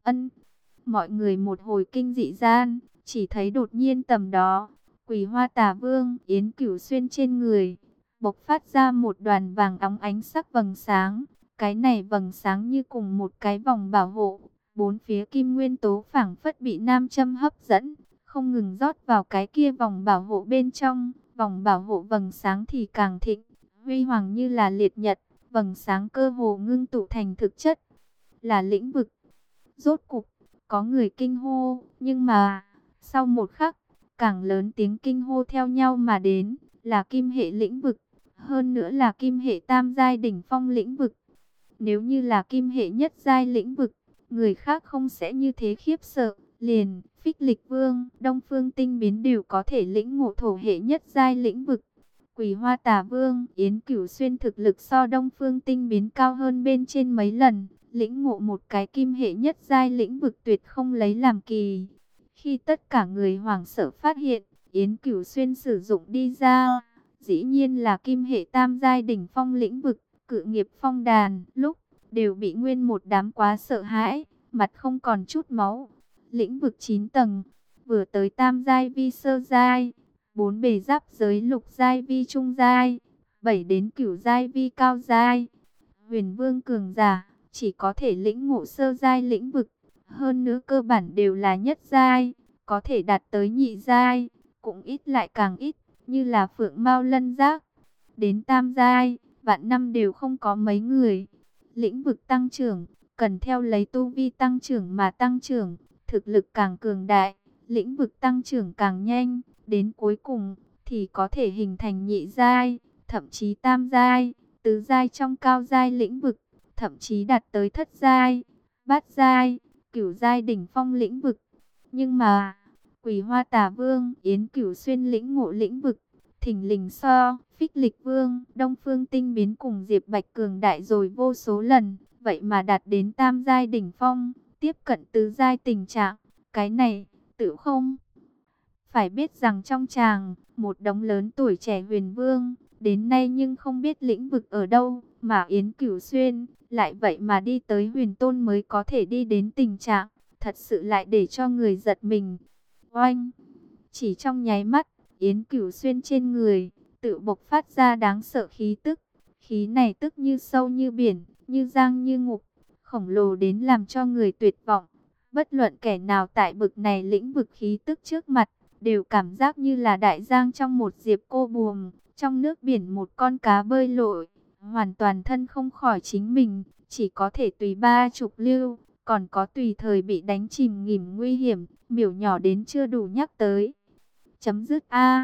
Ân, mọi người một hồi kinh dị gian, chỉ thấy đột nhiên tầm đó, Quỳ Hoa Tà Vương Yến Cửu Xuyên trên người bộc phát ra một đoàn vàng óng ánh sắc vầng sáng. Cái này vầng sáng như cùng một cái vòng bảo hộ, bốn phía kim nguyên tố phảng phất bị nam châm hấp dẫn, không ngừng rót vào cái kia vòng bảo hộ bên trong. Vòng bảo hộ vầng sáng thì càng thịnh, huy hoàng như là liệt nhật, vầng sáng cơ hồ ngưng tụ thành thực chất, là lĩnh vực. Rốt cục, có người kinh hô, nhưng mà, sau một khắc, càng lớn tiếng kinh hô theo nhau mà đến, là kim hệ lĩnh vực, hơn nữa là kim hệ tam giai đỉnh phong lĩnh vực. Nếu như là kim hệ nhất giai lĩnh vực, người khác không sẽ như thế khiếp sợ, liền, Phích Lịch Vương, Đông Phương Tinh Biến đều có thể lĩnh ngộ thổ hệ nhất giai lĩnh vực. Quỳ Hoa Tà Vương, Yến Cửu Xuyên thực lực so Đông Phương Tinh Biến cao hơn bên trên mấy lần, lĩnh ngộ một cái kim hệ nhất giai lĩnh vực tuyệt không lấy làm kỳ. Khi tất cả người hoảng sợ phát hiện, Yến Cửu Xuyên sử dụng đi ra, dĩ nhiên là kim hệ tam giai đỉnh phong lĩnh vực, Cự Nghiệp Phong Đàn, lúc đều bị nguyên một đám quá sợ hãi, mặt không còn chút máu. Lĩnh vực 9 tầng, vừa tới tam giai vi sơ giai, 4 bề giáp giới lục giai vi trung giai, 7 đến cửu giai vi cao giai. Huyền Vương cường giả chỉ có thể lĩnh ngộ sơ giai lĩnh vực, hơn nữa cơ bản đều là nhất giai, có thể đạt tới nhị giai, cũng ít lại càng ít, như là Phượng Mao Lân Giác. Đến tam giai, vạn năm đều không có mấy người. Lĩnh vực tăng trưởng, cần theo lấy tu vi tăng trưởng mà tăng trưởng, thực lực càng cường đại, lĩnh vực tăng trưởng càng nhanh, đến cuối cùng thì có thể hình thành nhị giai, thậm chí tam giai, tứ giai trong cao giai lĩnh vực, thậm chí đạt tới thất giai, bát giai, cửu giai đỉnh phong lĩnh vực. Nhưng mà, Quỳ Hoa Tà Vương, Yến Cửu Xuyên lĩnh ngộ lĩnh vực, thình lình so, Phích Lịch Vương, Đông Phương Tinh Biến cùng Diệp Bạch cường đại rồi vô số lần, vậy mà đạt đến tam giai đỉnh phong, tiếp cận tứ giai tình trạng, cái này, tự không. Phải biết rằng trong tràng, một đống lớn tuổi trẻ huyền vương, đến nay nhưng không biết lĩnh vực ở đâu, mà Yến Cửu Xuyên, lại vậy mà đi tới huyền tôn mới có thể đi đến tình trạng, thật sự lại để cho người giật mình. Oanh! Chỉ trong nháy mắt, Yến Cửu Xuyên trên người, tự bộc phát ra đáng sợ khí tức. Khí này tức như sâu như biển, như giang như ngục, khổng lồ đến làm cho người tuyệt vọng. Bất luận kẻ nào tại bực này lĩnh vực khí tức trước mặt, đều cảm giác như là đại giang trong một diệp cô buồm, trong nước biển một con cá bơi lội, hoàn toàn thân không khỏi chính mình, chỉ có thể tùy ba trục lưu, còn có tùy thời bị đánh chìm nghỉm nguy hiểm, miểu nhỏ đến chưa đủ nhắc tới. Chấm dứt A.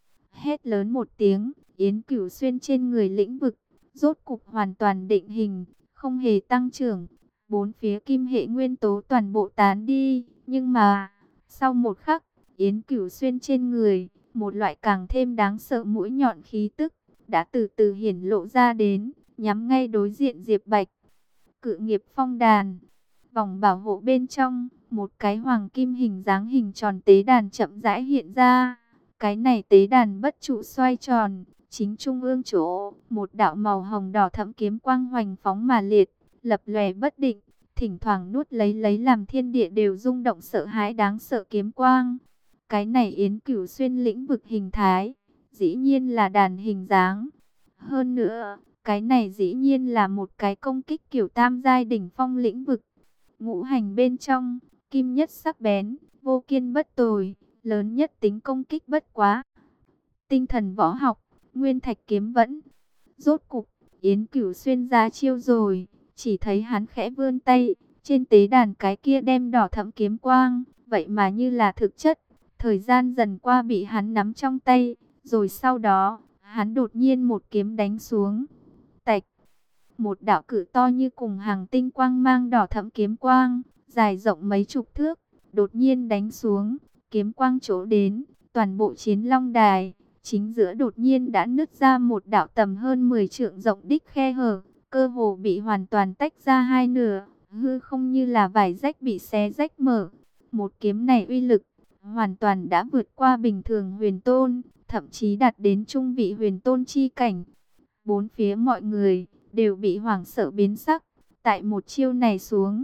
Hét lớn một tiếng, Yến Cửu Xuyên trên người lĩnh vực, rốt cục hoàn toàn định hình, không hề tăng trưởng. Bốn phía kim hệ nguyên tố toàn bộ tán đi, nhưng mà, sau một khắc, Yến Cửu Xuyên trên người, một loại càng thêm đáng sợ mũi nhọn khí tức, đã từ từ hiển lộ ra đến, nhắm ngay đối diện Diệp Bạch. Cự Nghiệp Phong Đàn, vòng bảo hộ bên trong, một cái hoàng kim hình dáng hình tròn tế đàn chậm rãi hiện ra. Cái này tế đàn bất trụ xoay tròn, chính trung ương chỗ, một đạo màu hồng đỏ thẫm kiếm quang hoành phóng mà liệt, lập lòe bất định, thỉnh thoảng nuốt lấy làm thiên địa đều rung động sợ hãi đáng sợ kiếm quang. Cái này Yến Cửu Xuyên lĩnh vực hình thái, dĩ nhiên là đàn hình dáng. Hơn nữa, cái này dĩ nhiên là một cái công kích kiểu tam giai đỉnh phong lĩnh vực. Ngũ hành bên trong, kim nhất sắc bén, vô kiên bất tồi, lớn nhất tính công kích bất quá. Tinh thần võ học, nguyên thạch kiếm vẫn. Rốt cục, Yến Cửu Xuyên ra chiêu rồi, chỉ thấy hắn khẽ vươn tay, trên tế đàn cái kia đem đỏ thẫm kiếm quang, vậy mà như là thực chất. Thời gian dần qua bị hắn nắm trong tay, rồi sau đó, hắn đột nhiên một kiếm đánh xuống. Tạch, một đạo cự to như cùng hàng tinh quang mang đỏ thẫm kiếm quang, dài rộng mấy chục thước, đột nhiên đánh xuống, kiếm quang chỗ đến, toàn bộ Chiến Long Đài, chính giữa đột nhiên đã nứt ra một đạo tầm hơn 10 trượng rộng đích khe hở, cơ hồ bị hoàn toàn tách ra hai nửa, hư không như là vải rách bị xé rách mở. Một kiếm này uy lực hoàn toàn đã vượt qua bình thường huyền tôn, thậm chí đạt đến trung vị huyền tôn chi cảnh. Bốn phía mọi người đều bị hoảng sợ biến sắc, tại một chiêu này xuống,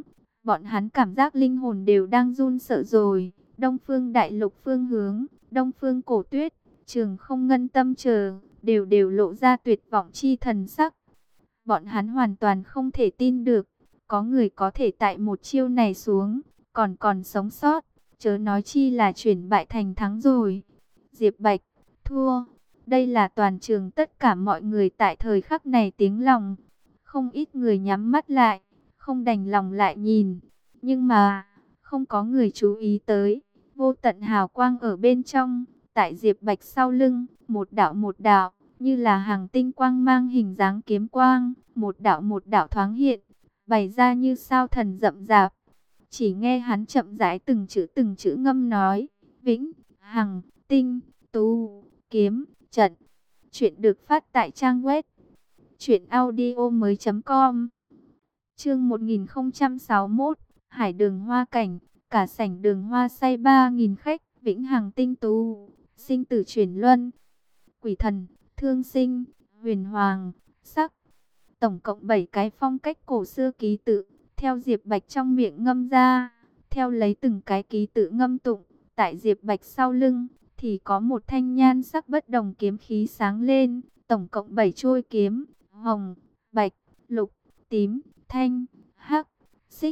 Bọn hắn cảm giác linh hồn đều đang run sợ rồi. Đông Phương Đại Lục phương hướng, Đông Phương Cổ Tuyết, Trường Không Ngân Tâm chờ, đều đều lộ ra tuyệt vọng chi thần sắc. Bọn hắn hoàn toàn không thể tin được, có người có thể tại một chiêu này xuống, còn sống sót, chớ nói chi là chuyển bại thành thắng rồi. Diệp Bạch, thua. Đây là toàn trường tất cả mọi người tại thời khắc này tiếng lòng. Không ít người nhắm mắt lại, không đành lòng lại nhìn. Nhưng mà, không có người chú ý tới. Vô tận hào quang ở bên trong, tại Diệp Bạch sau lưng, một đạo, như là hàng tinh quang mang hình dáng kiếm quang, một đạo thoáng hiện, bày ra như sao thần rậm rạp. Chỉ nghe hắn chậm rãi từng chữ ngâm nói, Vĩnh, Hằng, Tinh, Tu, Kiếm, Trận. Chuyện được phát tại trang web truyệnaudiomoi.com. Chương 1061, Hải Đường Hoa Cảnh, cả sảnh đường hoa say 3000 khách, Vĩnh Hằng Tinh Tu, sinh tử chuyển luân, Quỷ Thần, Thương Sinh, Huyền Hoàng, Sắc. Tổng cộng 7 cái phong cách cổ xưa ký tự, theo Diệp Bạch trong miệng ngâm ra, theo lấy từng cái ký tự ngâm tụng, tại Diệp Bạch sau lưng thì có một thanh nhan sắc bất đồng kiếm khí sáng lên, tổng cộng 7 chuôi kiếm, hồng, bạch, lục, tím, thanh, hắc, xích.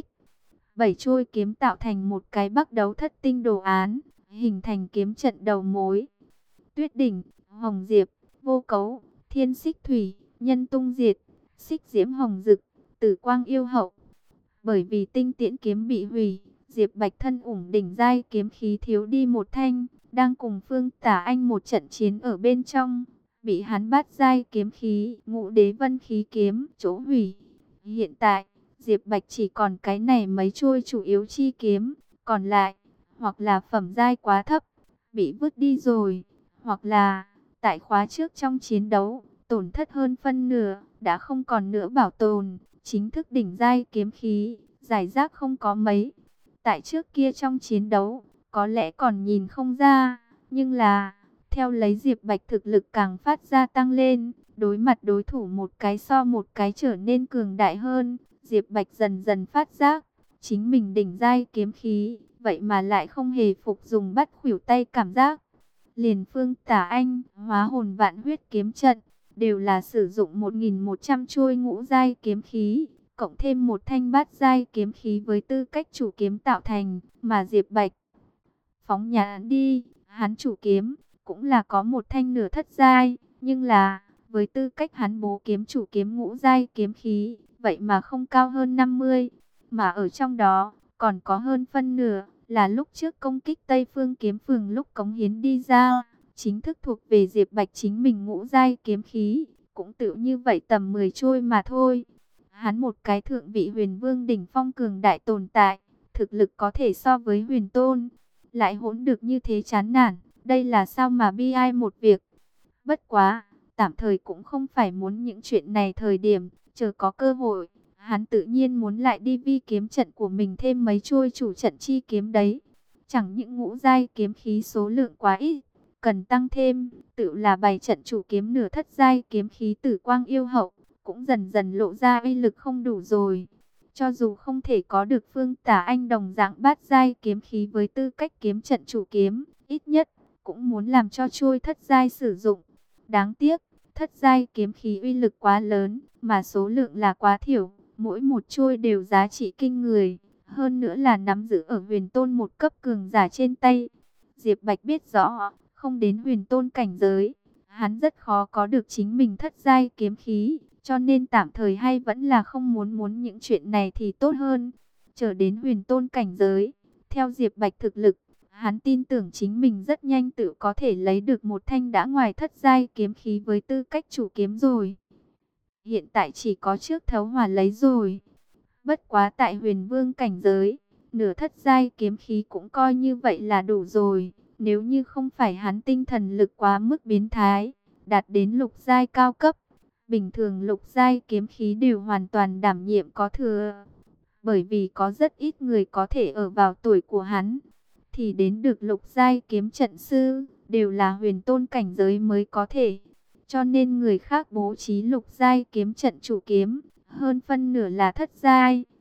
7 chuôi kiếm tạo thành một cái bắc đấu thất tinh đồ án, hình thành kiếm trận đầu mối. Tuyết đỉnh, hồng diệp, vô cấu, thiên xích thủy, nhân tung diệt, xích diễm hồng dực, tử quang yêu hậu. Bởi vì tinh tiễn kiếm bị hủy, Diệp Bạch thân ủng đỉnh giai kiếm khí thiếu đi một thanh, đang cùng Phương Tả Anh một trận chiến ở bên trong, bị hắn bắt giai kiếm khí, Ngũ Đế Vân khí kiếm chỗ hủy. Hiện tại, Diệp Bạch chỉ còn cái này mấy chuôi chủ yếu chi kiếm, còn lại hoặc là phẩm giai quá thấp, bị vứt đi rồi, hoặc là tại khóa trước trong chiến đấu tổn thất hơn phân nửa, đã không còn nữa bảo tồn. Chính thức đỉnh giai kiếm khí, giải rác không có mấy. Tại trước kia trong chiến đấu, có lẽ còn nhìn không ra, nhưng là, theo lấy Diệp Bạch thực lực càng phát ra tăng lên, đối mặt đối thủ một cái so một cái trở nên cường đại hơn, Diệp Bạch dần dần phát giác, chính mình đỉnh giai kiếm khí, vậy mà lại không hề phục dùng bắt khuỷu tay cảm giác. Liền Phương Tả Anh, hóa hồn vạn huyết kiếm trận, đều là sử dụng 1100 chuôi ngũ giai kiếm khí, cộng thêm một thanh bát giai kiếm khí với tư cách chủ kiếm tạo thành, mà Diệp Bạch phóng nhãn đi, hắn chủ kiếm cũng là có một thanh nửa thất giai, nhưng là với tư cách hắn bố kiếm chủ kiếm ngũ giai kiếm khí, vậy mà không cao hơn 50, mà ở trong đó còn có hơn phân nửa là lúc trước công kích Tây Phương Kiếm Phường lúc cống hiến đi ra, chính thức thuộc về Diệp Bạch chính mình ngũ giai kiếm khí, cũng tự như vậy tầm 10 trôi mà thôi. Hắn một cái thượng vị huyền vương đỉnh phong cường đại tồn tại, thực lực có thể so với huyền tôn, lại hỗn được như thế chán nản, đây là sao mà bi ai một việc. Bất quá, tạm thời cũng không phải muốn những chuyện này thời điểm, chờ có cơ hội, hắn tự nhiên muốn lại đi vi kiếm trận của mình thêm mấy chuôi chủ trận chi kiếm đấy. Chẳng những ngũ giai kiếm khí số lượng quá ít, cần tăng thêm, tự là bày trận chủ kiếm nửa thất giai kiếm khí tử quang yêu hậu, cũng dần dần lộ ra uy lực không đủ rồi. Cho dù không thể có được Phương Tả Anh đồng dạng bát giai kiếm khí với tư cách kiếm trận chủ kiếm, ít nhất cũng muốn làm cho chuôi thất giai sử dụng. Đáng tiếc, thất giai kiếm khí uy lực quá lớn, mà số lượng là quá thiểu, mỗi một chuôi đều giá trị kinh người, hơn nữa là nắm giữ ở huyền tôn một cấp cường giả trên tay. Diệp Bạch biết rõ, không đến huyền tôn cảnh giới, hắn rất khó có được chính mình thất giai kiếm khí, cho nên tạm thời hay vẫn là không muốn những chuyện này thì tốt hơn. Chờ đến huyền tôn cảnh giới, theo Diệp Bạch thực lực, hắn tin tưởng chính mình rất nhanh tự có thể lấy được một thanh đã ngoài thất giai kiếm khí với tư cách chủ kiếm rồi. Hiện tại chỉ có trước thấu hỏa lấy rồi. Bất quá tại huyền vương cảnh giới, nửa thất giai kiếm khí cũng coi như vậy là đủ rồi. Nếu như không phải hắn tinh thần lực quá mức biến thái, đạt đến lục giai cao cấp, bình thường lục giai kiếm khí đều hoàn toàn đảm nhiệm có thừa. Bởi vì có rất ít người có thể ở vào tuổi của hắn, thì đến được lục giai kiếm trận sư, đều là huyền tôn cảnh giới mới có thể. Cho nên người khác bố trí lục giai kiếm trận chủ kiếm, hơn phân nửa là thất giai,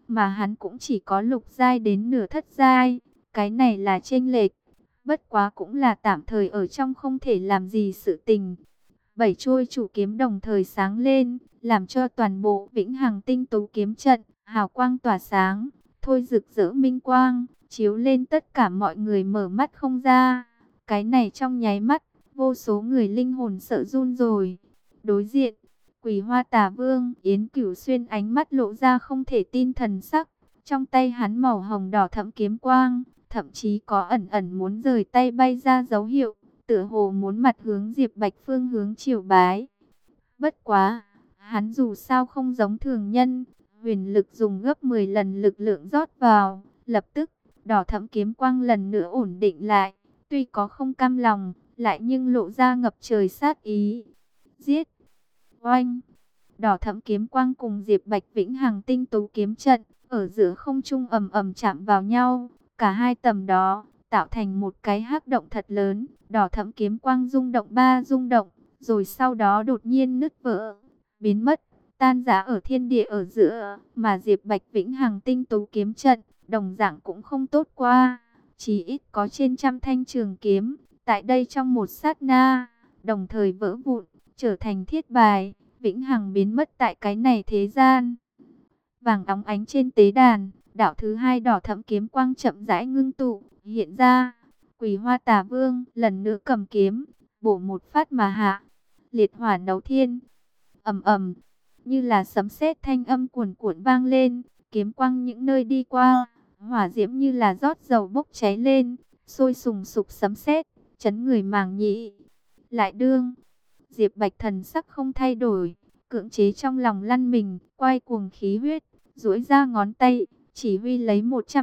mà hắn cũng chỉ có lục giai đến nửa thất giai. Cái này là chênh lệch, bất quá cũng là tạm thời ở trong không thể làm gì sự tình. 7 chuôi chủ kiếm đồng thời sáng lên, làm cho toàn bộ Vĩnh Hằng Tinh Tú kiếm trận hào quang tỏa sáng, thôi rực rỡ minh quang, chiếu lên tất cả mọi người mở mắt không ra. Cái này trong nháy mắt, vô số người linh hồn sợ run rồi. Đối diện, Quỳ Hoa Tà Vương Yến Cửu Xuyên ánh mắt lộ ra không thể tin thần sắc, trong tay hắn màu hồng đỏ thẫm kiếm quang, thậm chí có ẩn ẩn muốn rời tay bay ra dấu hiệu, tựa hồ muốn mặt hướng Diệp Bạch phương hướng triều bái. Bất quá, hắn dù sao không giống thường nhân, huyền lực dùng gấp 10 lần lực lượng rót vào, lập tức, đỏ thẫm kiếm quang lần nữa ổn định lại, tuy có không cam lòng, lại nhưng lộ ra ngập trời sát ý. Giết! Oanh! Đỏ thẫm kiếm quang cùng Diệp Bạch Vĩnh Hằng Tinh Tú kiếm trận, ở giữa không trung ầm ầm chạm vào nhau, cả hai tầm đó, tạo thành một cái hắc động thật lớn, đỏ thẫm kiếm quang rung động rung động, rồi sau đó đột nhiên nứt vỡ, biến mất, tan rã ở thiên địa ở giữa, mà Diệp Bạch Vĩnh Hằng Tinh Tú kiếm trận, đồng dạng cũng không tốt qua, chỉ ít có trên trăm thanh trường kiếm, tại đây trong một sát na, đồng thời vỡ vụn, trở thành thiết bài, vĩnh hằng biến mất tại cái này thế gian. Vàng óng ánh trên tế đàn, đạo thứ hai đỏ thẫm kiếm quang chậm rãi ngưng tụ, hiện ra. Quỳ Hoa Tà Vương lần nữa cầm kiếm, bổ một phát mà hạ. Liệt hỏa nấu thiên, ầm ầm, như là sấm sét thanh âm cuồn cuộn vang lên, kiếm quang những nơi đi qua, hỏa diễm như là rót dầu bốc cháy lên, sôi sùng sục sấm sét, chấn người màng nhĩ. Lại đương, Diệp Bạch thần sắc không thay đổi, cưỡng chế trong lòng lăn mình, quay cuồng khí huyết, duỗi ra ngón tay, chỉ huy lấy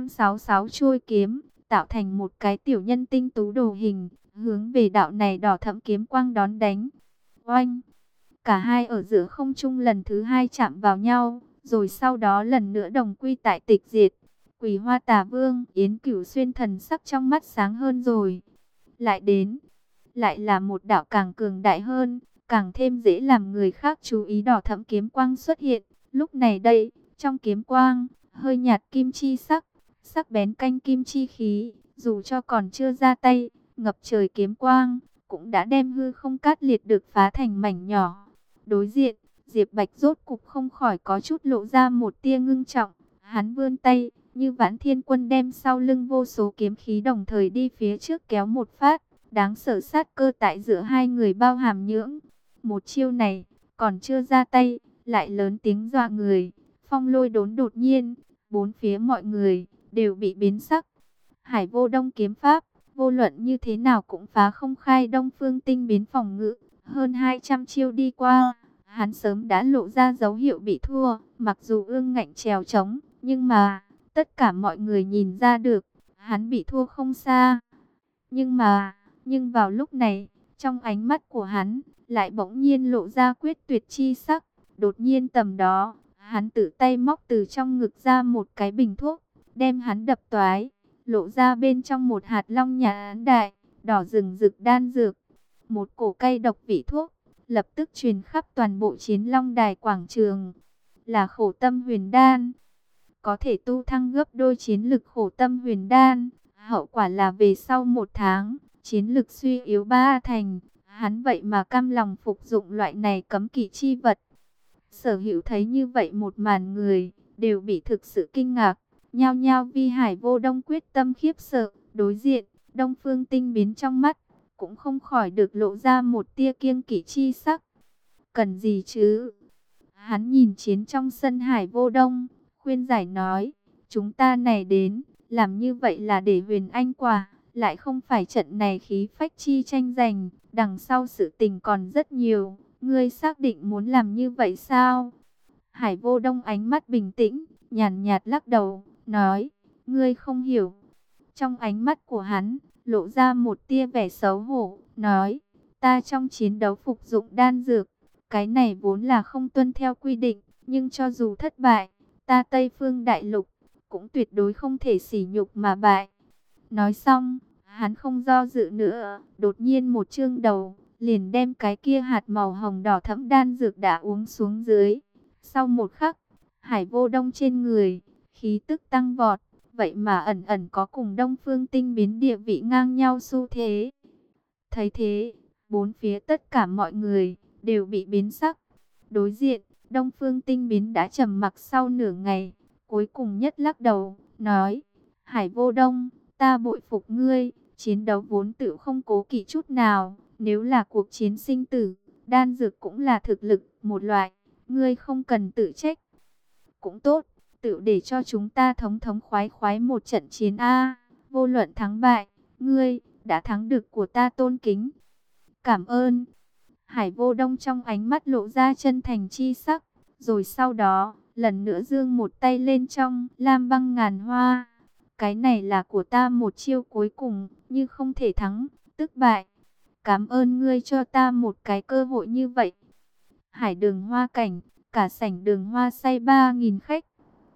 166 chuôi kiếm, tạo thành một cái tiểu nhân tinh tú đồ hình, hướng về đạo này đỏ thẫm kiếm quang đón đánh. Oanh! Cả hai ở giữa không trung lần thứ hai chạm vào nhau, rồi sau đó lần nữa đồng quy tại tịch diệt. Quỳ Hoa Tà Vương Yến Cửu Xuyên thần sắc trong mắt sáng hơn rồi. Lại đến, lại là một đạo càng cường đại hơn, càng thêm dễ làm người khác chú ý đỏ thẫm kiếm quang xuất hiện. Lúc này đây, trong kiếm quang, hơi nhạt kim chi sắc, sắc bén canh kim chi khí, dù cho còn chưa ra tay, ngập trời kiếm quang, cũng đã đem hư không cát liệt được phá thành mảnh nhỏ. Đối diện, Diệp Bạch rốt cục không khỏi có chút lộ ra một tia ngưng trọng, hắn vươn tay, như Vãn Thiên Quân đem sau lưng vô số kiếm khí đồng thời đi phía trước kéo một phát, đáng sợ sát cơ tại giữa hai người bao hàm nhưỡng. Một chiêu này, còn chưa ra tay, lại lớn tiếng dọa người, phong lôi đốn đột nhiên, bốn phía mọi người đều bị biến sắc. Hải Vô Đông kiếm pháp, vô luận như thế nào cũng phá không khai Đông Phương Tinh biến phòng ngự, hơn 200 chiêu đi qua, hắn sớm đã lộ ra dấu hiệu bị thua, mặc dù ương ngạnh trèo trống, nhưng mà, tất cả mọi người nhìn ra được, hắn bị thua không xa. Nhưng vào lúc này, trong ánh mắt của hắn, lại bỗng nhiên lộ ra quyết tuyệt chi sắc. Đột nhiên tầm đó, hắn tự tay móc từ trong ngực ra một cái bình thuốc, đem hắn đập toái, lộ ra bên trong một hạt long nhãn đại, đỏ rừng rực đan dược. Một cổ cây độc vị thuốc, lập tức truyền khắp toàn bộ Chiến Long Đài quảng trường, là Khổ Tâm Huyền Đan. Có thể tu thăng gấp đôi chiến lực Khổ Tâm Huyền Đan, hậu quả là về sau 1 tháng, chiến lực suy yếu 3 thành, hắn vậy mà cam lòng phục dụng loại này cấm kỵ chi vật. Sở Hữu thấy như vậy một màn người, đều bị thực sự kinh ngạc, nhao nhao vi Hải Vô Đông quyết tâm khiếp sợ. Đối diện, Đông Phương Tinh biến trong mắt, cũng không khỏi được lộ ra một tia kiêng kỵ chi sắc. Cần gì chứ? Hắn nhìn chiến trong sân Hải Vô Đông, khuyên giải nói, chúng ta này đến, làm như vậy là để Huyền Anh quả, lại không phải trận này khí phách chi tranh giành, đằng sau sự tình còn rất nhiều, ngươi xác định muốn làm như vậy sao? Hải Vô Đông ánh mắt bình tĩnh, nhàn nhạt lắc đầu, nói, ngươi không hiểu. Trong ánh mắt của hắn, lộ ra một tia vẻ xấu hổ, nói, ta trong chiến đấu phục dụng đan dược, cái này vốn là không tuân theo quy định, nhưng cho dù thất bại, ta Tây Phương Đại Lục, cũng tuyệt đối không thể sỉ nhục mà bại. Nói xong, hắn không do dự nữa, đột nhiên một chương đầu, liền đem cái kia hạt màu hồng đỏ thẫm đan dược đã uống xuống dưới. Sau một khắc, Hải Vô Đông trên người, khí tức tăng vọt, vậy mà ẩn ẩn có cùng Đông Phương Tinh Biến địa vị ngang nhau xu thế. Thấy thế, bốn phía tất cả mọi người đều bị biến sắc. Đối diện, Đông Phương Tinh Biến đã trầm mặc sau nửa ngày, cuối cùng nhất lắc đầu, nói: Hải Vô Đông, ta bội phục ngươi, chiến đấu vốn tự không cố kỵ chút nào, nếu là cuộc chiến sinh tử, đan dược cũng là thực lực một loại, ngươi không cần tự trách. Cũng tốt, tự để cho chúng ta thống thống khoái khoái một trận chiến a. Vô luận thắng bại, ngươi đã thắng được của ta tôn kính. Cảm ơn. Hải Vô Đông trong ánh mắt lộ ra chân thành chi sắc, rồi sau đó, lần nữa giương một tay lên trong lam băng ngàn hoa. Cái này là của ta một chiêu cuối cùng, như không thể thắng, tức bại. Cảm ơn ngươi cho ta một cái cơ hội như vậy. Hải Đường Hoa cảnh, cả sảnh Đường Hoa say 3.000 khách.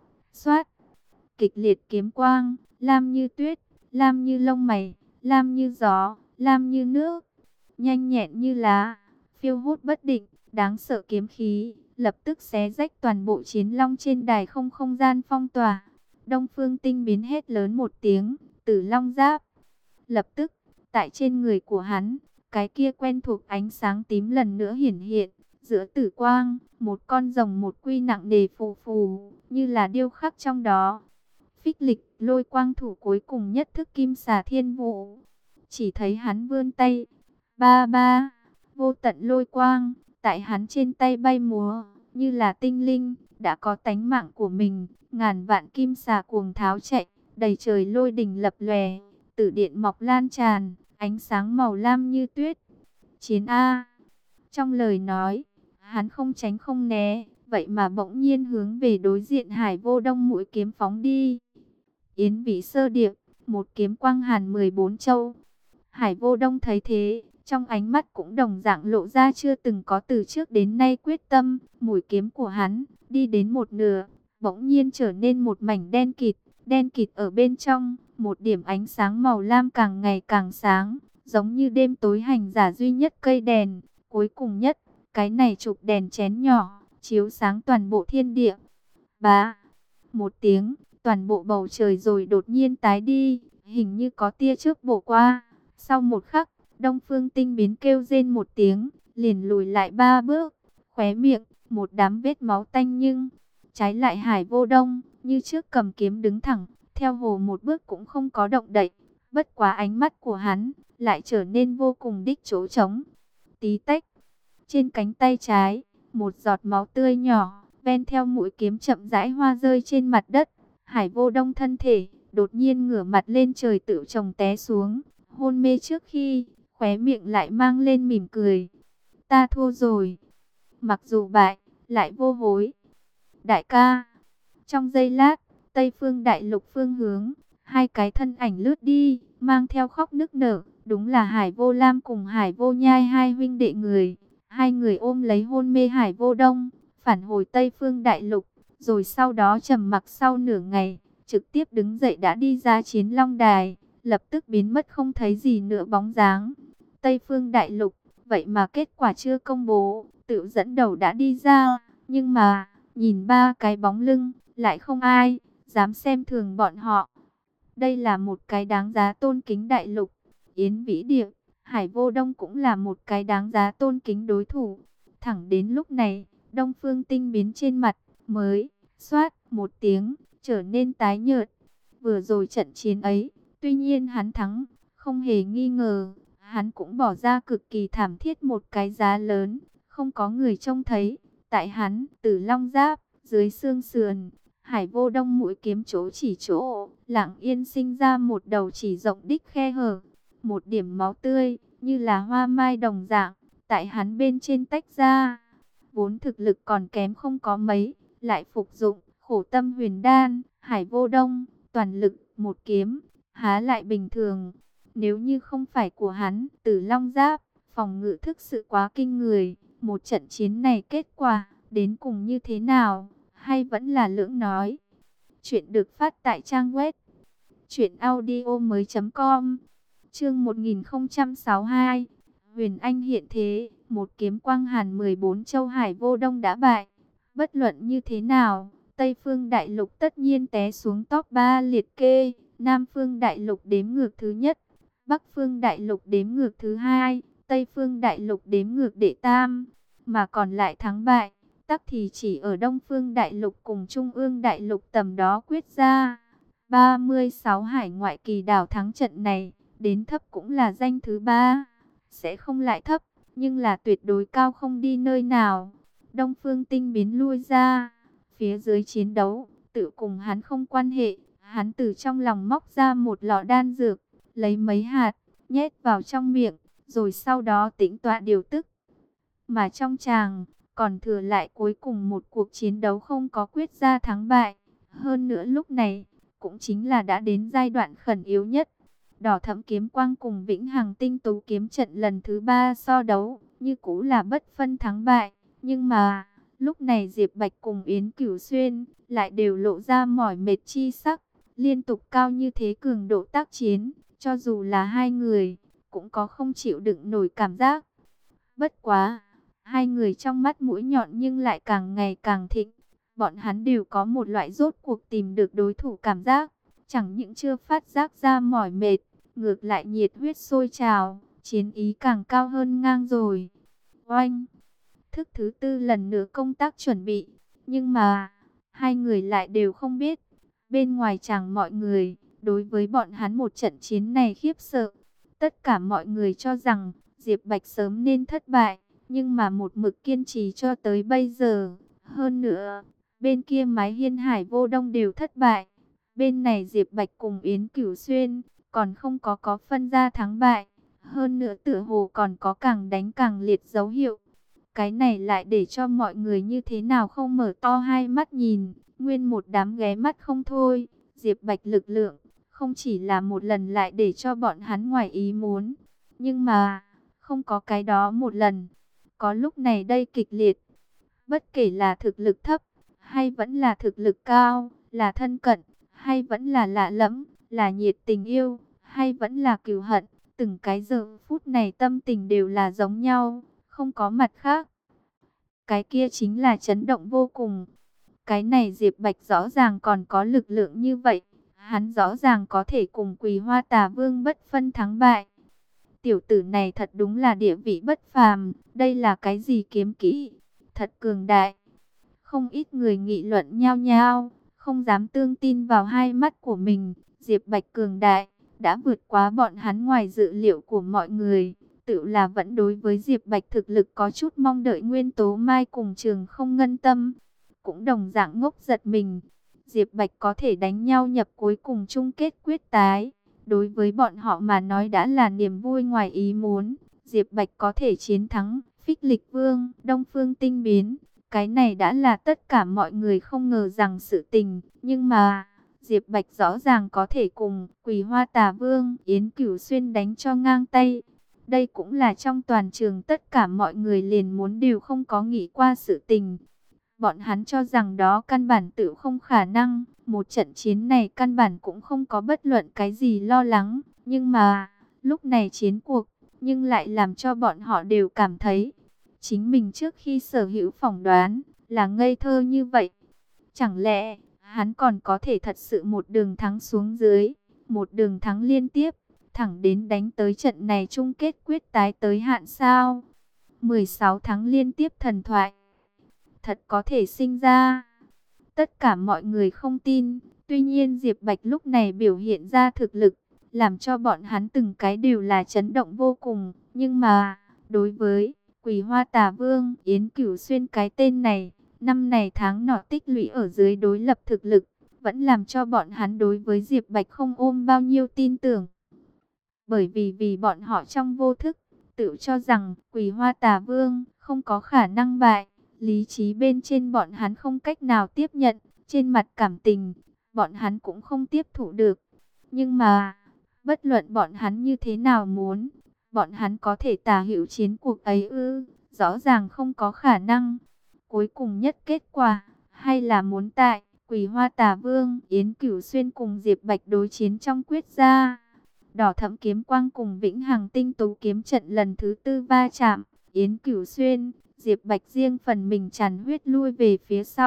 Xoát, kịch liệt kiếm quang, lam như tuyết, lam như lông mày, lam như gió, lam như nước, nhanh nhẹn như lá, phiêu hốt bất định, đáng sợ kiếm khí, lập tức xé rách toàn bộ chiến long trên đài không không gian phong tỏa. Đông Phương Tinh Biến hét lớn một tiếng, Tử Long Giáp. Lập tức, tại trên người của hắn, cái kia quen thuộc ánh sáng tím lần nữa hiển hiện, giữa tử quang, một con rồng một quy nặng nề phù phù, như là điêu khắc trong đó. Phích Lịch, Lôi Quang thủ cuối cùng nhất thức Kim Xà Thiên Vũ. Chỉ thấy hắn vươn tay, ba ba, vô tận lôi quang, tại hắn trên tay bay múa, như là tinh linh, đã có tánh mạng của mình, ngàn vạn kim xà cuồng tháo chạy, đầy trời lôi đình lập lòe, tử điện mọc lan tràn, ánh sáng màu lam như tuyết. Chiến A. Trong lời nói, hắn không tránh không né, vậy mà bỗng nhiên hướng về đối diện Hải Vô Đông mũi kiếm phóng đi. Yến Vĩ Sơ Điệp, một kiếm quang hàn 14 châu. Hải Vô Đông thấy thế, trong ánh mắt cũng đồng dạng lộ ra chưa từng có từ trước đến nay quyết tâm. Mũi kiếm của hắn đi đến một nửa, bỗng nhiên trở nên một mảnh đen kịt ở bên trong, một điểm ánh sáng màu lam càng ngày càng sáng, giống như đêm tối hành giả duy nhất cây đèn. Cuối cùng nhất, cái này chụp đèn chén nhỏ, chiếu sáng toàn bộ thiên địa. Bá, một tiếng, toàn bộ bầu trời rồi đột nhiên tái đi, hình như có tia chớp bổ qua. Sau một khắc, Đông Phương Tinh Biến kêu rên một tiếng, liền lùi lại 3 bước, khóe miệng, một đám vết máu tanh nhưng trái lại Hải Vô Đông, như trước cầm kiếm đứng thẳng, theo hồ một bước cũng không có động đậy. Bất quá ánh mắt của hắn, lại trở nên vô cùng đích chỗ trống. Tí tách, trên cánh tay trái, một giọt máu tươi nhỏ, ven theo mũi kiếm chậm rãi hoa rơi trên mặt đất. Hải Vô Đông thân thể, đột nhiên ngửa mặt lên trời tự chồng té xuống, hôn mê trước khi, khóe miệng lại mang lên mỉm cười. Ta thua rồi. Mặc dù bại, lại vô hối. Đại ca. Trong giây lát, Tây Phương Đại Lục phương hướng, hai cái thân ảnh lướt đi, mang theo khóc nức nở. Đúng là Hải Vô Lam cùng Hải Vô Nhai hai huynh đệ người. Hai người ôm lấy hôn mê Hải Vô Đông, phản hồi Tây Phương Đại Lục. Rồi sau đó trầm mặc sau nửa ngày, trực tiếp đứng dậy đã đi ra Chiến Long Đài, lập tức biến mất không thấy gì nữa bóng dáng. Tây Phương Đại Lục, vậy mà kết quả chưa công bố, tự dẫn đầu đã đi ra, nhưng mà, nhìn ba cái bóng lưng, lại không ai dám xem thường bọn họ. Đây là một cái đáng giá tôn kính đại lục. Yến Vĩ Điệp, Hải Vô Đông cũng là một cái đáng giá tôn kính đối thủ. Thẳng đến lúc này, Đông Phương Tinh Biến trên mặt mới xoát một tiếng, trở nên tái nhợt. Vừa rồi trận chiến ấy, tuy nhiên hắn thắng, không hề nghi ngờ, hắn cũng bỏ ra cực kỳ thảm thiết một cái giá lớn, không có người trông thấy. Tại hắn, Tử Long Giáp, dưới xương sườn, Hải Vô Đông mũi kiếm chỗ chỉ chỗ, lặng yên sinh ra một đầu chỉ rộng đích khe hở, một điểm máu tươi, như là hoa mai đồng dạng, tại hắn bên trên tách ra. Vốn thực lực còn kém không có mấy, lại phục dụng Khổ Tâm Huyền Đan, Hải Vô Đông, toàn lực, một kiếm, há lại bình thường. Nếu như không phải của hắn, Tử Long Giáp, phòng ngự thực sự quá kinh người, một trận chiến này kết quả, đến cùng như thế nào, hay vẫn là lưỡng nói. Chuyện được phát tại trang web truyệnaudiomoi.com. Chương 1062. Huyền Anh hiện thế, một kiếm quang hàn 14 châu. Hải Vô Đông đã bại. Bất luận như thế nào, Tây Phương Đại Lục tất nhiên té xuống top 3 liệt kê. Nam Phương Đại Lục đếm ngược thứ nhất, Bắc Phương Đại Lục đếm ngược thứ hai, Tây Phương Đại Lục đếm ngược đệ tam. Mà còn lại thắng bại, tắc thì chỉ ở Đông Phương Đại Lục cùng Trung ương Đại Lục tầm đó quyết ra. 36 hải ngoại kỳ đảo thắng trận này, đến thấp cũng là danh thứ 3. Sẽ không lại thấp, nhưng là tuyệt đối cao không đi nơi nào. Đông Phương Tinh biến lui ra, phía dưới chiến đấu, tự cùng hắn không quan hệ. Hắn từ trong lòng móc ra một lọ đan dược, lấy mấy hạt, nhét vào trong miệng, rồi sau đó tĩnh tọa điều tức. Mà trong tràng, còn thừa lại cuối cùng một cuộc chiến đấu không có quyết ra thắng bại. Hơn nữa lúc này, cũng chính là đã đến giai đoạn khẩn yếu nhất. Đỏ thẫm kiếm quang cùng Vĩnh Hằng Tinh tú kiếm trận lần thứ 3 so đấu, như cũ là bất phân thắng bại. Nhưng mà, lúc này Diệp Bạch cùng Yến Cửu Xuyên lại đều lộ ra mỏi mệt chi sắc. Liên tục cao như thế cường độ tác chiến, cho dù là hai người, cũng có không chịu đựng nổi cảm giác. Bất quá, hai người trong mắt mũi nhọn nhưng lại càng ngày càng thịnh. Bọn hắn đều có một loại rốt cuộc tìm được đối thủ cảm giác. Chẳng những chưa phát giác ra mỏi mệt, ngược lại nhiệt huyết sôi trào, chiến ý càng cao hơn ngang rồi. Oanh! Thức thứ 4 lần nữa công tác chuẩn bị. Nhưng mà, hai người lại đều không biết. Bên ngoài chàng mọi người, đối với bọn hắn một trận chiến này khiếp sợ. Tất cả mọi người cho rằng, Diệp Bạch sớm nên thất bại. Nhưng mà một mực kiên trì cho tới bây giờ. Hơn nữa, bên kia Mái Hiên Hải Vô Đông đều thất bại. Bên này Diệp Bạch cùng Yến Cửu Xuyên, còn không có phân ra thắng bại. Hơn nữa tựa hồ còn có càng đánh càng liệt dấu hiệu. Cái này lại để cho mọi người như thế nào không mở to hai mắt nhìn. Nguyên một đám ghé mắt không thôi. Diệp Bạch lực lượng, không chỉ là một lần lại để cho bọn hắn ngoài ý muốn. Nhưng mà, không có cái đó một lần. Có lúc này đây kịch liệt. Bất kể là thực lực thấp, hay vẫn là thực lực cao, là thân cận, hay vẫn là lạ lẫm, là nhiệt tình yêu, hay vẫn là cừu hận. Từng cái giờ phút này tâm tình đều là giống nhau, không có mặt khác. Cái kia chính là chấn động vô cùng. Cái này Diệp Bạch rõ ràng còn có lực lượng như vậy. Hắn rõ ràng có thể cùng Quỳ Hoa Tà Vương bất phân thắng bại. Tiểu tử này thật đúng là địa vị bất phàm. Đây là cái gì kiếm kỹ? Thật cường đại. Không ít người nghị luận nhao nhao, không dám tương tin vào hai mắt của mình. Diệp Bạch cường đại, đã vượt quá bọn hắn ngoài dự liệu của mọi người. Tự là vẫn đối với Diệp Bạch thực lực có chút mong đợi Nguyên Tố Mai cùng Trường Không Ngân Tâm. Cũng đồng dạng ngốc giật mình. Diệp Bạch có thể đánh nhau nhập cuối cùng chung kết quyết tái. Đối với bọn họ mà nói đã là niềm vui ngoài ý muốn. Diệp Bạch có thể chiến thắng Phích Lịch Vương, Đông Phương Tinh biến. Cái này đã là tất cả mọi người không ngờ rằng sự tình. Nhưng mà, Diệp Bạch rõ ràng có thể cùng Quỳ Hoa Tà Vương, Yến Cửu Xuyên đánh cho ngang tay. Đây cũng là trong toàn trường tất cả mọi người liền muốn đều không có nghĩ qua sự tình. Bọn hắn cho rằng đó căn bản tự không khả năng. Một trận chiến này căn bản cũng không có bất luận cái gì lo lắng. Nhưng mà, lúc này chiến cuộc, nhưng lại làm cho bọn họ đều cảm thấy chính mình trước khi sở hữu phỏng đoán là ngây thơ như vậy. Chẳng lẽ hắn còn có thể thật sự một đường thắng xuống dưới, một đường thắng liên tiếp, thẳng đến đánh tới trận này chung kết quyết tái tới hạn sao? 16 tháng liên tiếp thần thoại, thật có thể sinh ra. Tất cả mọi người không tin, tuy nhiên Diệp Bạch lúc này biểu hiện ra thực lực, làm cho bọn hắn từng cái đều là chấn động vô cùng. Nhưng mà, đối với Quỳ Hoa Tà Vương, Yến Cửu Xuyên cái tên này, năm này tháng nọ tích lũy ở dưới đối lập thực lực, vẫn làm cho bọn hắn đối với Diệp Bạch không ôm bao nhiêu tin tưởng. Bởi vì bọn họ trong vô thức, tự cho rằng Quỳ Hoa Tà Vương không có khả năng bại. Lý trí bên trên bọn hắn không cách nào tiếp nhận, trên mặt cảm tình, bọn hắn cũng không tiếp thụ được. Nhưng mà, bất luận bọn hắn như thế nào muốn, bọn hắn có thể tả hữu chiến cuộc ấy ư? Rõ ràng không có khả năng. Cuối cùng nhất kết quả, hay là muốn tại Quỳ Hoa Tà Vương, Yến Cửu Xuyên cùng Diệp Bạch đối chiến trong quyết gia. Đỏ thẫm kiếm quang cùng Vĩnh Hằng Tinh tú kiếm trận lần thứ 4 va chạm. Yến Cửu Xuyên, Diệp Bạch riêng phần mình tràn huyết lui về phía sau.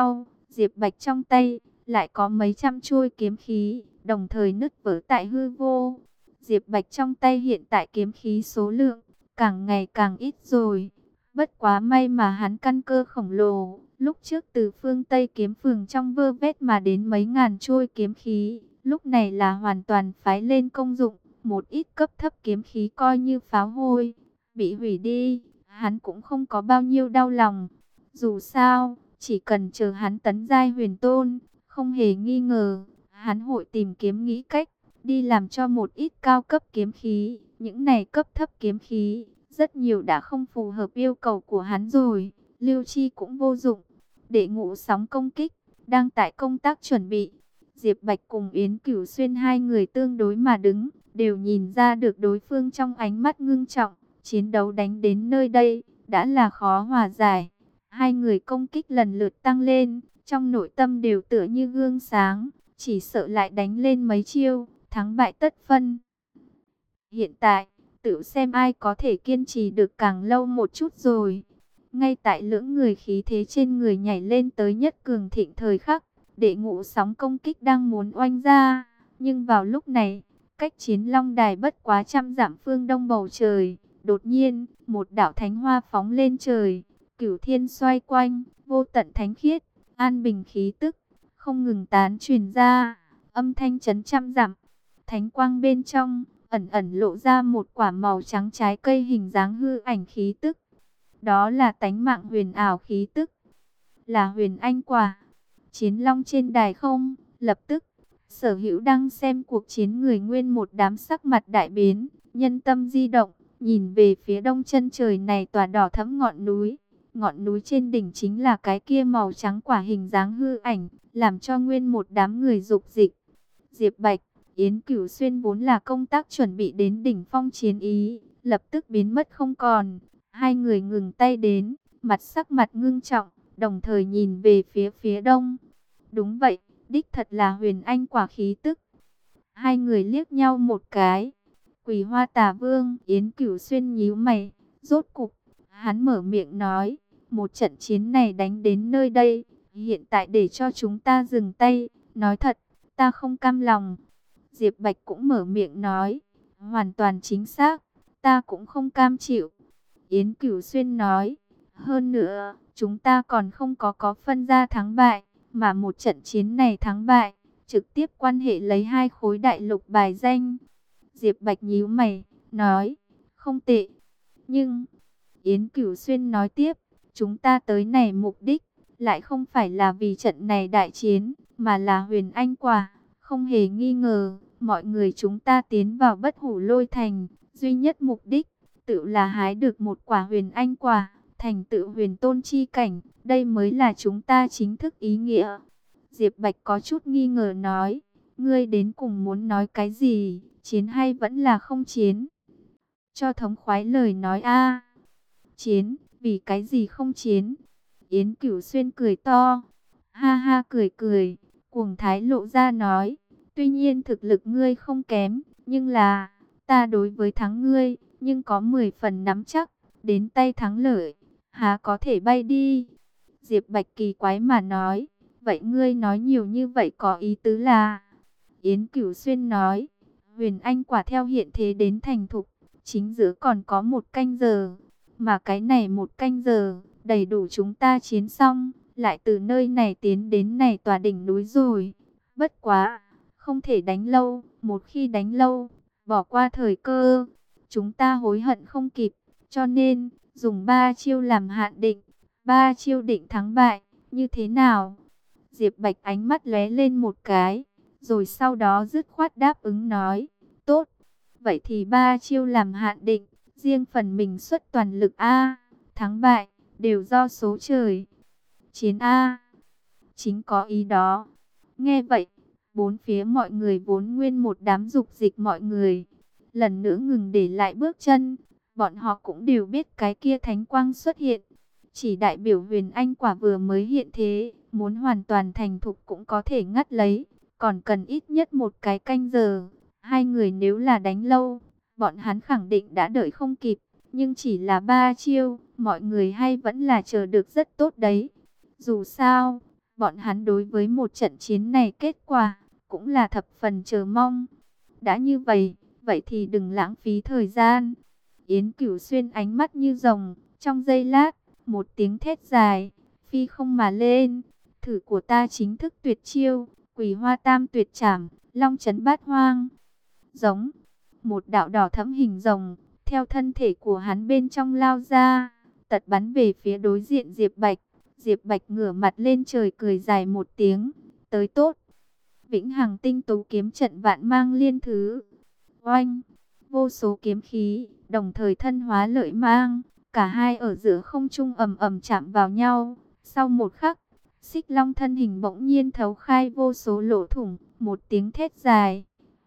Diệp Bạch trong tay lại có mấy trăm chuôi kiếm khí, đồng thời nứt vỡ tại hư vô. Diệp Bạch trong tay hiện tại kiếm khí số lượng càng ngày càng ít rồi. Bất quá may mà hắn căn cơ khổng lồ, lúc trước từ phương Tây kiếm phường trong vơ vét mà đến mấy ngàn chuôi kiếm khí, lúc này là hoàn toàn phái lên công dụng. Một ít cấp thấp kiếm khí coi như pháo hôi, bị hủy đi, hắn cũng không có bao nhiêu đau lòng. Dù sao, chỉ cần chờ hắn tấn giai huyền tôn, không hề nghi ngờ, hắn hội tìm kiếm nghĩ cách, đi làm cho một ít cao cấp kiếm khí. Những này cấp thấp kiếm khí, rất nhiều đã không phù hợp yêu cầu của hắn rồi, lưu chi cũng vô dụng. Đệ ngũ sóng công kích, đang tại công tác chuẩn bị. Diệp Bạch cùng Yến Cửu Xuyên hai người tương đối mà đứng, đều nhìn ra được đối phương trong ánh mắt ngưng trọng. Chiến đấu đánh đến nơi đây, đã là khó hòa giải. Hai người công kích lần lượt tăng lên, trong nội tâm đều tựa như gương sáng, chỉ sợ lại đánh lên mấy chiêu, thắng bại tất phân. Hiện tại, tự xem ai có thể kiên trì được càng lâu một chút rồi. Ngay tại lưỡng người khí thế trên người nhảy lên tới nhất cường thịnh thời khắc, đệ ngũ sóng công kích đang muốn oanh ra. Nhưng vào lúc này, cách Chiến Long Đài bất quá trăm dặm phương đông bầu trời, đột nhiên, một đạo thánh hoa phóng lên trời, cửu thiên xoay quanh, vô tận thánh khiết, an bình khí tức, không ngừng tán truyền ra, âm thanh chấn trăm dặm. Thánh quang bên trong, ẩn ẩn lộ ra một quả màu trắng trái cây hình dáng hư ảnh khí tức. Đó là tánh mạng huyền ảo khí tức, là huyền anh quả. Chiến Long trên đài không, lập tức, sở hữu đang xem cuộc chiến người nguyên một đám sắc mặt đại biến, nhân tâm di động, nhìn về phía đông chân trời này tỏa đỏ thẫm ngọn núi. Ngọn núi trên đỉnh chính là cái kia màu trắng quả hình dáng hư ảnh, làm cho nguyên một đám người dục dịch. Diệp Bạch, Yến Cửu Xuyên vốn là công tác chuẩn bị đến đỉnh phong chiến ý, lập tức biến mất không còn. Hai người ngừng tay đến, sắc mặt ngưng trọng, đồng thời nhìn về phía đông. Đúng vậy, đích thật là huyền anh quả khí tức. Hai người liếc nhau một cái. Quỳ Hoa Tà Vương, Yến Cửu Xuyên nhíu mày, rốt cục, hắn mở miệng nói, một trận chiến này đánh đến nơi đây, hiện tại để cho chúng ta dừng tay, nói thật, ta không cam lòng. Diệp Bạch cũng mở miệng nói, hoàn toàn chính xác, ta cũng không cam chịu. Yến Cửu Xuyên nói, hơn nữa, chúng ta còn không có phân ra thắng bại, mà một trận chiến này thắng bại, trực tiếp quan hệ lấy hai khối đại lục bài danh. Diệp Bạch nhíu mày, nói, không tệ. Nhưng, Yến Cửu Xuyên nói tiếp, chúng ta tới này mục đích, lại không phải là vì trận này đại chiến, mà là huyền anh quả. Không hề nghi ngờ, mọi người chúng ta tiến vào Bất Hủ Lôi Thành, duy nhất mục đích, tự là hái được một quả huyền anh quả, thành tựu huyền tôn chi cảnh, đây mới là chúng ta chính thức ý nghĩa. Diệp Bạch có chút nghi ngờ nói, ngươi đến cùng muốn nói cái gì, chiến hay vẫn là không chiến? Cho thống khoái lời nói a. Chiến, vì cái gì không chiến? Yến Cửu Xuyên cười to, ha ha cười cười, cuồng thái lộ ra nói, tuy nhiên thực lực ngươi không kém, nhưng là, ta đối với thắng ngươi, nhưng có 10 phần nắm chắc, đến tay thắng lợi, há có thể bay đi. Diệp Bạch kỳ quái mà nói, vậy ngươi nói nhiều như vậy có ý tứ là? Yến Cửu Xuyên nói, huyền anh quả theo hiện thế đến thành thục, chính giữa còn có một canh giờ, mà cái này một canh giờ, đầy đủ chúng ta chiến xong, lại từ nơi này tiến đến này tòa đỉnh núi rồi. Bất quá, không thể đánh lâu, một khi đánh lâu, bỏ qua thời cơ, chúng ta hối hận không kịp, cho nên, dùng 3 chiêu làm hạn định, 3 chiêu định thắng bại, như thế nào? Diệp Bạch ánh mắt lóe lên một cái, rồi sau đó dứt khoát đáp ứng nói, tốt, vậy thì 3 chiêu làm hạn định, riêng phần mình xuất toàn lực A, thắng bại, đều do số trời. Chiến A, chính có ý đó. Nghe vậy, bốn phía mọi người vốn nguyên một đám dục dịch mọi người, lần nữa ngừng để lại bước chân, bọn họ cũng đều biết cái kia thánh quang xuất hiện, chỉ đại biểu huyền anh quả vừa mới hiện thế, muốn hoàn toàn thành thục cũng có thể ngắt lấy, còn cần ít nhất một cái canh giờ. Hai người nếu là đánh lâu, bọn hắn khẳng định đã đợi không kịp, nhưng chỉ là 3 chiêu, mọi người hay vẫn là chờ được rất tốt đấy. Dù sao, Bọn hắn đối với một trận chiến này kết quả cũng là thập phần chờ mong. Đã như vậy, vậy thì đừng lãng phí thời gian. Yến Cửu Xuyên ánh mắt như rồng, trong giây lát, một tiếng thét dài, phi không mà lên. Thử của ta chính thức tuyệt chiêu, Quỳ Hoa Tam Tuyệt Trảm, Long Chấn Bát Hoang. Giống, một đạo đỏ thẫm hình rồng, theo thân thể của hắn bên trong lao ra, tật bắn về phía đối diện Diệp Bạch. Diệp Bạch ngửa mặt lên trời cười dài một tiếng, tới tốt. Vĩnh Hằng Tinh Tú kiếm trận vạn mang liên thứ. Oanh, vô số kiếm khí, đồng thời thân hóa lợi mang, cả hai ở giữa không trung ầm ầm chạm vào nhau. Sau một khắc, Xích Long thân hình bỗng nhiên thấu khai vô số lỗ thủng, một tiếng thét dài.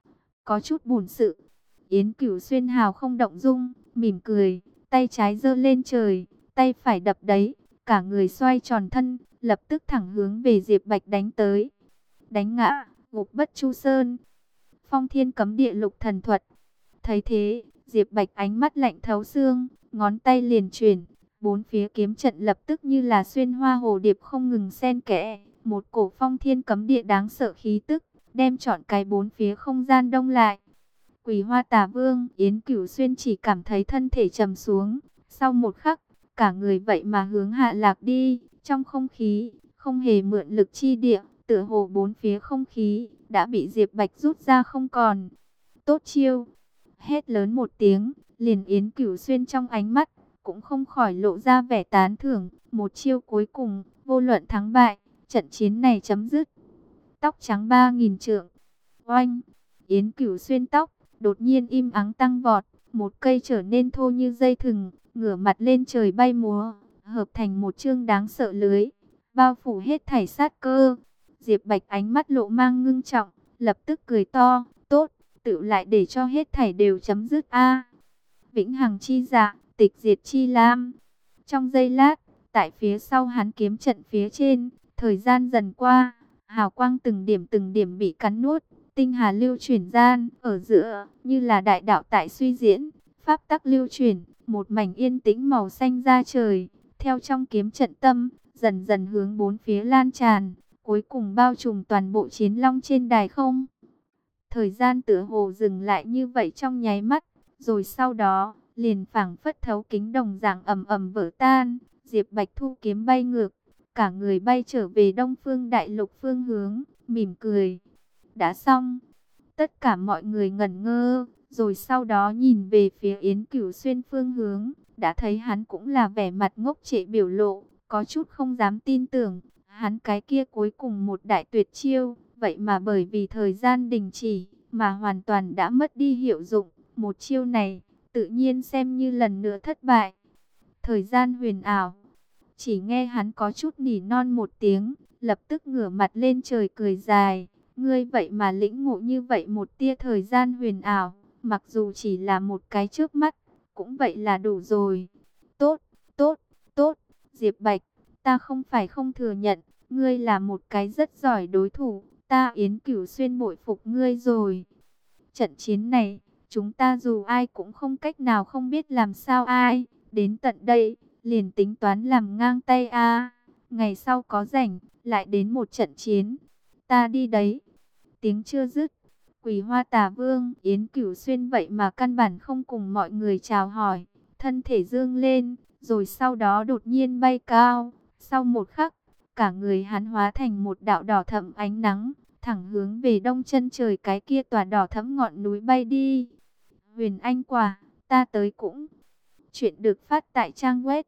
Có chút buồn sự. Yến Cửu Xuyên hào không động dung, mỉm cười, tay trái giơ lên trời, tay phải đập đấy, cả người xoay tròn thân, lập tức thẳng hướng về Diệp Bạch đánh tới. Đánh ngã, gục bất chu sơn. Phong Thiên Cấm Địa Lục Thần Thuật. Thấy thế, Diệp Bạch ánh mắt lạnh thấu xương, ngón tay liền chuyển, bốn phía kiếm trận lập tức như là xuyên hoa hồ điệp không ngừng xen kẽ, một cổ Phong Thiên Cấm Địa đáng sợ khí tức, đem trọn cái bốn phía không gian đông lại. Quỳ Hoa Tà Vương, Yến Cửu Xuyên chỉ cảm thấy thân thể trầm xuống, sau một khắc, cả người vậy mà hướng hạ lạc đi, trong không khí, không hề mượn lực chi địa, tựa hồ bốn phía không khí đã bị Diệp Bạch rút ra không còn. Tốt chiêu! Hét lớn một tiếng, liền Yến Cửu Xuyên trong ánh mắt cũng không khỏi lộ ra vẻ tán thưởng, một chiêu cuối cùng, vô luận thắng bại, trận chiến này chấm dứt. Tóc trắng 3000 trượng. Oanh! Yến Cửu Xuyên tóc đột nhiên im ắng tăng vọt, một cây trở nên thô như dây thừng, ngửa mặt lên trời bay múa, hợp thành một chương đáng sợ lưới, bao phủ hết thảy sát cơ. Diệp Bạch ánh mắt lộ mang ngưng trọng, lập tức cười to, tốt, tự lại để cho hết thảy đều chấm dứt a. Vĩnh Hằng chi dạ, tịch diệt chi lam. Trong giây lát, tại phía sau hắn kiếm trận phía trên, thời gian dần qua, hào quang từng điểm bị cắn nuốt, tinh hà lưu chuyển gian, ở giữa, như là đại đạo tại suy diễn, pháp tắc lưu chuyển, một mảnh yên tĩnh màu xanh ra trời, theo trong kiếm trận tâm, dần dần hướng bốn phía lan tràn, cuối cùng bao trùm toàn bộ chiến long trên đài không. Thời gian tựa hồ dừng lại như vậy trong nháy mắt, rồi sau đó, liền phảng phất thấu kính đồng dạng ầm ầm vỡ tan, Diệp Bạch thu kiếm bay ngược, cả người bay trở về Đông Phương Đại Lục phương hướng, mỉm cười. Đã xong. Tất cả mọi người ngẩn ngơ, rồi sau đó nhìn về phía Yến Cửu Xuyên phương hướng, đã thấy hắn cũng là vẻ mặt ngốc trệ biểu lộ, có chút không dám tin tưởng, hắn cái kia cuối cùng một đại tuyệt chiêu, vậy mà bởi vì thời gian đình chỉ, mà hoàn toàn đã mất đi hiệu dụng, một chiêu này, tự nhiên xem như lần nữa thất bại. Thời gian huyền ảo, chỉ nghe hắn có chút nỉ non một tiếng, lập tức ngửa mặt lên trời cười dài. Ngươi vậy mà lĩnh ngộ như vậy một tia thời gian huyền ảo, mặc dù chỉ là một cái trước mắt, cũng vậy là đủ rồi. Tốt, tốt, tốt, Diệp Bạch, ta không phải không thừa nhận, ngươi là một cái rất giỏi đối thủ, ta Yến Cửu Xuyên bội phục ngươi rồi. Trận chiến này, chúng ta dù ai cũng không cách nào không biết làm sao ai, đến tận đây, liền tính toán làm ngang tay a. Ngày sau có rảnh, lại đến một trận chiến. Ta đi đấy. Tiếng chưa dứt, Quỳ Hoa Tà Vương, Yến Cửu Xuyên vậy mà căn bản không cùng mọi người chào hỏi, thân thể dương lên, rồi sau đó đột nhiên bay cao. Sau một khắc, cả người hắn hóa thành một đạo đỏ thẫm ánh nắng, thẳng hướng về đông chân trời cái kia tòa đỏ thẫm ngọn núi bay đi. Huyền Anh Quả, ta tới cũng. Chuyện được phát tại trang web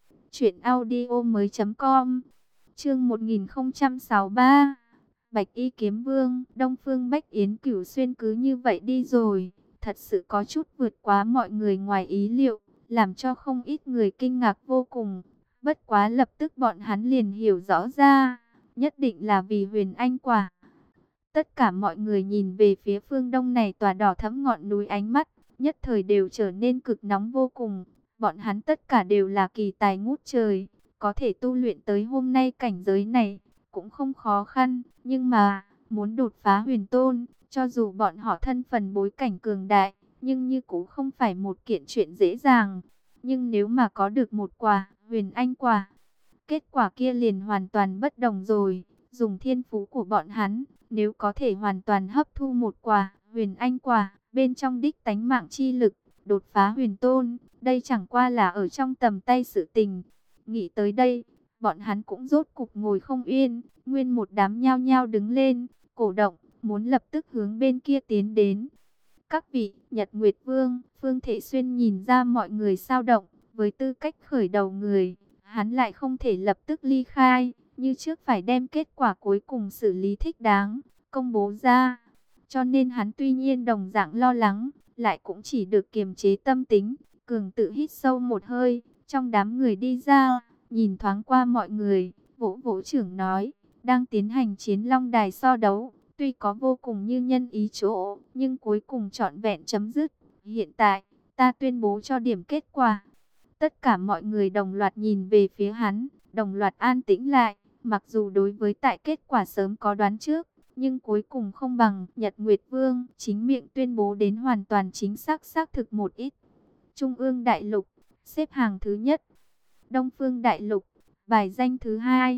truyệnaudiomoi.com. Chương 1063. Bạch Y Kiếm Vương, Đông Phương Bách Yến Cửu Xuyên cứ như vậy đi rồi, thật sự có chút vượt quá mọi người ngoài ý liệu, làm cho không ít người kinh ngạc vô cùng. Bất quá lập tức bọn hắn liền hiểu rõ ra, nhất định là vì Huyền Anh Quả. Tất cả mọi người nhìn về phía phương đông này tòa đỏ thẫm ngọn núi, ánh mắt nhất thời đều trở nên cực nóng vô cùng. Bọn hắn tất cả đều là kỳ tài ngút trời, có thể tu luyện tới hôm nay cảnh giới này cũng không khó khăn, nhưng mà muốn đột phá huyền tôn, cho dù bọn họ thân phần bối cảnh cường đại, nhưng như cũng không phải một kiện chuyện dễ dàng. Nhưng nếu mà có được một quả Huyền Anh Quả, kết quả kia liền hoàn toàn bất đồng rồi. Dùng thiên phú của bọn hắn, nếu có thể hoàn toàn hấp thu một quả huyền anh quả, bên trong đích tánh mạng chi lực, đột phá huyền tôn, đây chẳng qua là ở trong tầm tay sự tình. Nghĩ tới đây, bọn hắn cũng rốt cục ngồi không yên, nguyên một đám nhao nhao đứng lên, cổ động, muốn lập tức hướng bên kia tiến đến. Các vị, Nhật Nguyệt Vương, Phương Thể Xuyên nhìn ra mọi người sao động, với tư cách khởi đầu người, hắn lại không thể lập tức ly khai, như trước phải đem kết quả cuối cùng xử lý thích đáng, công bố ra. Cho nên hắn tuy nhiên đồng dạng lo lắng, lại cũng chỉ được kiềm chế tâm tính, cường tự hít sâu một hơi, trong đám người đi ra, nhìn thoáng qua mọi người, vỗ vỗ trưởng nói, đang tiến hành chiến long đài so đấu. Tuy có vô cùng như nhân ý chỗ, nhưng cuối cùng trọn vẹn chấm dứt. Hiện tại, ta tuyên bố cho điểm kết quả. Tất cả mọi người đồng loạt nhìn về phía hắn, đồng loạt an tĩnh lại. Mặc dù đối với tại kết quả sớm có đoán trước, nhưng cuối cùng không bằng Nhật Nguyệt Vương chính miệng tuyên bố đến hoàn toàn chính xác xác thực một ít. Trung ương đại lục, xếp hàng thứ nhất. Đông phương đại lục, bài danh thứ hai.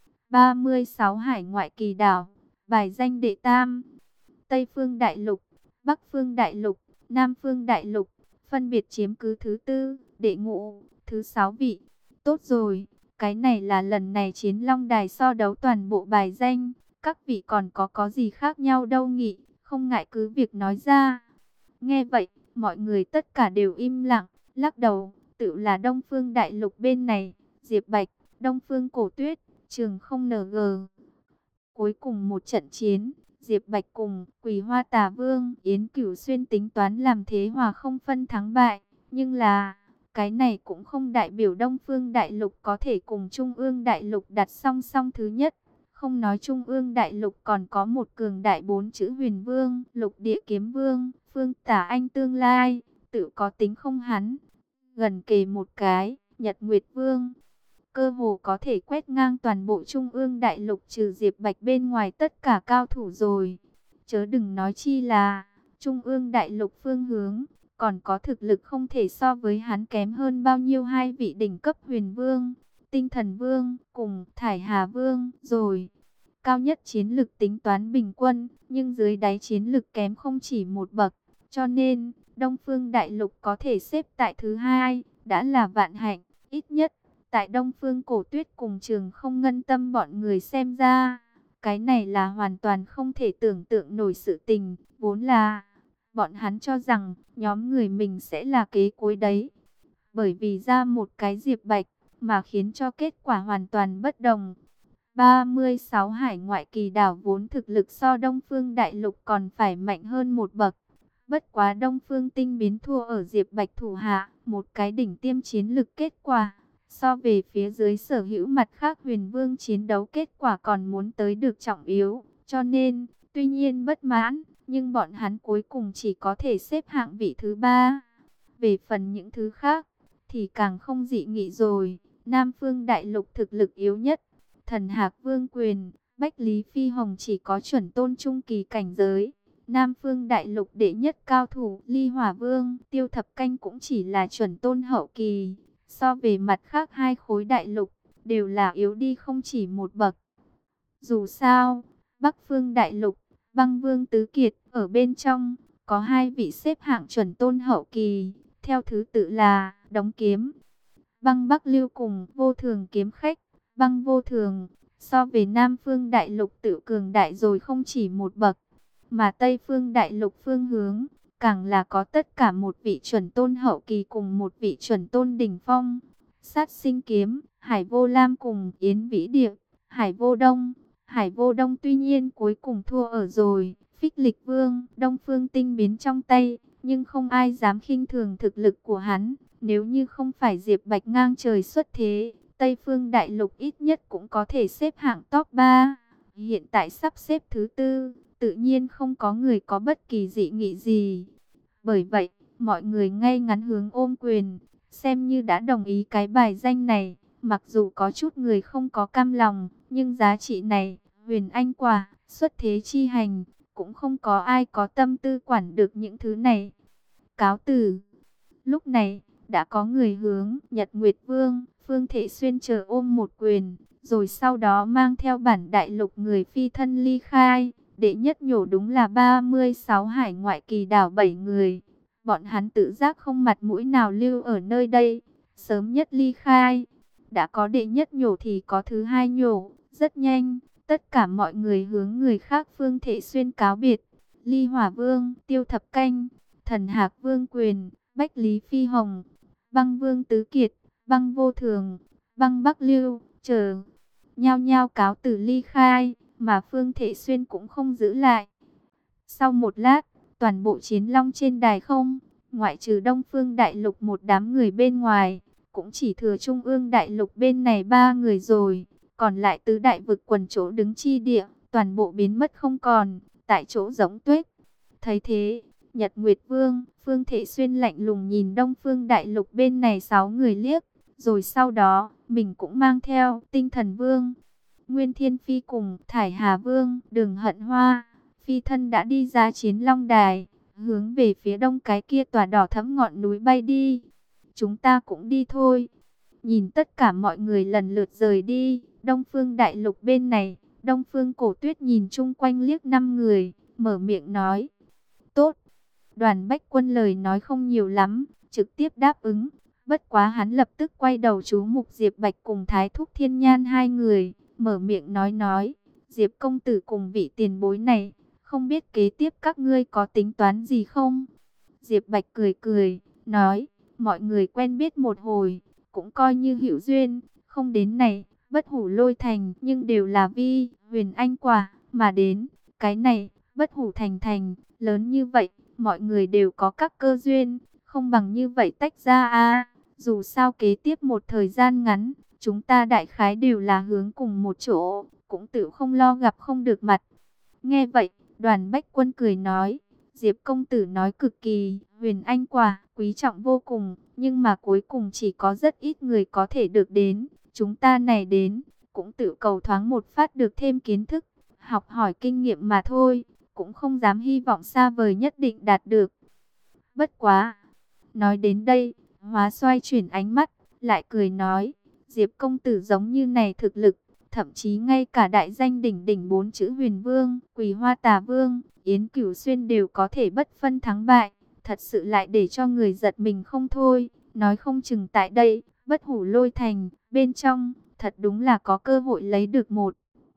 36 hải ngoại kỳ đảo, bài danh đệ tam. Tây phương đại lục, Bắc phương đại lục, Nam phương đại lục, phân biệt chiếm cứ thứ tư, đệ ngũ, thứ sáu vị. Tốt rồi, cái này là lần này chiến long đài so đấu toàn bộ bài danh. Các vị còn có gì khác nhau đâu nhỉ, không ngại cứ việc nói ra. Nghe vậy, mọi người tất cả đều im lặng, lắc đầu, tự là Đông phương đại lục bên này, Diệp Bạch, Đông phương cổ tuyết, Trường không NG. Cuối cùng một trận chiến, Diệp Bạch cùng Quỳ Hoa Tà Vương Yến Cửu Xuyên tính toán làm thế hòa không phân thắng bại. Nhưng là, cái này cũng không đại biểu Đông Phương Đại Lục có thể cùng Trung ương Đại Lục đặt song song thứ nhất. Không nói Trung ương Đại Lục còn có một cường đại 4 chữ Huyền Vương, Lục Địa Kiếm Vương, Phương Tả Anh tương lai, tự có tính không hắn. Gần kề một cái, Nhật Nguyệt Vương. Cơ hồ có thể quét ngang toàn bộ Trung ương Đại Lục trừ Diệp Bạch bên ngoài tất cả cao thủ rồi. Chớ đừng nói chi là Trung ương Đại Lục phương hướng, còn có thực lực không thể so với hắn kém hơn bao nhiêu hai vị đỉnh cấp Huyền Vương, Tinh Thần Vương cùng Thải Hà Vương rồi. Cao nhất chiến lực tính toán bình quân, nhưng dưới đáy chiến lực kém không chỉ một bậc. Cho nên, Đông Phương Đại Lục có thể xếp tại thứ hai, đã là vạn hạnh, ít nhất. Tại Đông Phương Cổ Tuyết cùng Trường không ngân tâm bọn người xem ra, cái này là hoàn toàn không thể tưởng tượng nổi sự tình, vốn là bọn hắn cho rằng nhóm người mình sẽ là kế cuối đấy. Bởi vì ra một cái Diệp Bạch mà khiến cho kết quả hoàn toàn bất đồng. 36 hải ngoại kỳ đảo vốn thực lực so Đông Phương Đại Lục còn phải mạnh hơn một bậc. Bất quá Đông Phương Tinh biến thua ở Diệp Bạch thủ hạ, một cái đỉnh tiêm chiến lực kết quả. So về phía dưới sở hữu mặt khác Huyền Vương chiến đấu kết quả còn muốn tới được trọng yếu. Cho nên, tuy nhiên bất mãn, nhưng bọn hắn cuối cùng chỉ có thể xếp hạng vị thứ ba. Về phần những thứ khác, thì càng không dị nghị rồi. Nam Phương Đại Lục thực lực yếu nhất. Thần Hạc Vương Quyền, Bách Lý Phi Hồng chỉ có chuẩn tôn trung kỳ cảnh giới. Nam Phương Đại Lục đệ nhất cao thủ Ly Hỏa Vương, Tiêu Thập Canh cũng chỉ là chuẩn tôn hậu kỳ. So về mặt khác hai khối đại lục, đều là yếu đi không chỉ một bậc. Dù sao, Bắc Phương Đại Lục, Băng Vương Tứ Kiệt ở bên trong, có hai vị xếp hạng chuẩn tôn hậu kỳ, theo thứ tự là Đống Kiếm, Băng Bắc Lưu cùng Vô Thường Kiếm Khách, Băng Vô Thường. So về Nam Phương Đại Lục tự cường đại rồi không chỉ một bậc, mà Tây Phương Đại Lục phương hướng, càng là có tất cả một vị chuẩn tôn hậu kỳ cùng một vị chuẩn tôn đỉnh phong. Sát Sinh Kiếm, Hải Vô Lam cùng Yến Vĩ Điệp, Hải Vô Đông. Hải Vô Đông tuy nhiên cuối cùng thua ở rồi Phích Lịch Vương, Đông Phương Tinh biến trong tay, nhưng không ai dám khinh thường thực lực của hắn. Nếu như không phải Diệp Bạch ngang trời xuất thế, Tây Phương Đại Lục ít nhất cũng có thể xếp hạng top 3. Hiện tại sắp xếp thứ tư, tự nhiên không có người có bất kỳ dị nghị gì. Bởi vậy, mọi người ngay ngắn hướng ôm quyền, xem như đã đồng ý cái bài danh này. Mặc dù có chút người không có cam lòng, nhưng giá trị này, huyền anh quả, xuất thế chi hành, cũng không có ai có tâm tư quản được những thứ này. Cáo từ. Lúc này, đã có người hướng Nhật Nguyệt Vương, Phương Thể Xuyên chờ ôm một quyền, rồi sau đó mang theo bản đại lục người phi thân ly khai. Đệ nhất nhổ đúng là 36 hải ngoại kỳ đảo 7 người. Bọn hắn tự giác không mặt mũi nào lưu ở nơi đây, sớm nhất ly khai. Đã có đệ nhất nhổ thì có thứ hai nhổ, rất nhanh, tất cả mọi người hướng người khác Phương Thệ Xuyên cáo biệt. Ly Hỏa Vương, Tiêu Thập Canh, Thần Hạc Vương Quyền, Bách Lý Phi Hồng, Băng Vương Tứ Kiệt, Băng Vô Thường, Băng Bắc Lưu, chờ nhao nhao cáo từ ly khai, mà Phương Thệ Xuyên cũng không giữ lại. Sau một lát, toàn bộ chiến long trên đài không, ngoại trừ Đông Phương Đại Lục một đám người bên ngoài, cũng chỉ thừa Trung ương Đại Lục bên này 3 người rồi, còn lại tứ đại vực quần chỗ đứng chi địa, toàn bộ biến mất không còn, tại chỗ giống tuyết. Thấy thế, Nhật Nguyệt Vương, Phương Thệ Xuyên lạnh lùng nhìn Đông Phương Đại Lục bên này 6 người liếc, rồi sau đó, mình cũng mang theo Tinh Thần Vương, Nguyên Thiên Phi cùng Thải Hà Vương, Đường Hận Hoa, phi thân đã đi ra chiến long đài, hướng về phía đông cái kia tòa đỏ thẫm ngọn núi bay đi. Chúng ta cũng đi thôi. Nhìn tất cả mọi người lần lượt rời đi, Đông Phương Đại Lục bên này, Đông Phương Cổ Tuyết nhìn chung quanh liếc 5 người, mở miệng nói. Tốt. Đoàn Bách Quân lời nói không nhiều lắm, trực tiếp đáp ứng. Bất quá hắn lập tức quay đầu chú mục Diệp Bạch cùng Thái Thúc Thiên Nhan hai người, mở miệng nói. Diệp công tử cùng vị tiền bối này, không biết kế tiếp các ngươi có tính toán gì không? Diệp Bạch cười cười, nói, mọi người quen biết một hồi, cũng coi như hữu duyên, không đến này, Bất Hủ Lôi Thành, nhưng đều là vi huyền anh quả, mà đến, cái này, Bất Hủ Thành, lớn như vậy, mọi người đều có các cơ duyên, không bằng như vậy tách ra a. Dù sao kế tiếp một thời gian ngắn, chúng ta đại khái đều là hướng cùng một chỗ, cũng tự không lo gặp không được mặt. Nghe vậy, Đoàn Bách Quân cười nói, Diệp công tử nói cực kỳ, huyền anh quả, quý trọng vô cùng, nhưng mà cuối cùng chỉ có rất ít người có thể được đến. Chúng ta này đến, cũng tự cầu thoáng một phát được thêm kiến thức, học hỏi kinh nghiệm mà thôi, cũng không dám hy vọng xa vời nhất định đạt được. Bất quá, nói đến đây, Hóa xoay chuyển ánh mắt, lại cười nói, Diệp công tử giống như này thực lực, thậm chí ngay cả đại danh đỉnh đỉnh 4 chữ Huyền Vương, Quỳ Hoa Tà Vương, Yến Cửu Xuyên đều có thể bất phân thắng bại, thật sự lại để cho người giật mình không thôi. Nói không chừng tại đây, Bất Hủ Lôi Thành, bên trong, thật đúng là có cơ hội lấy được một.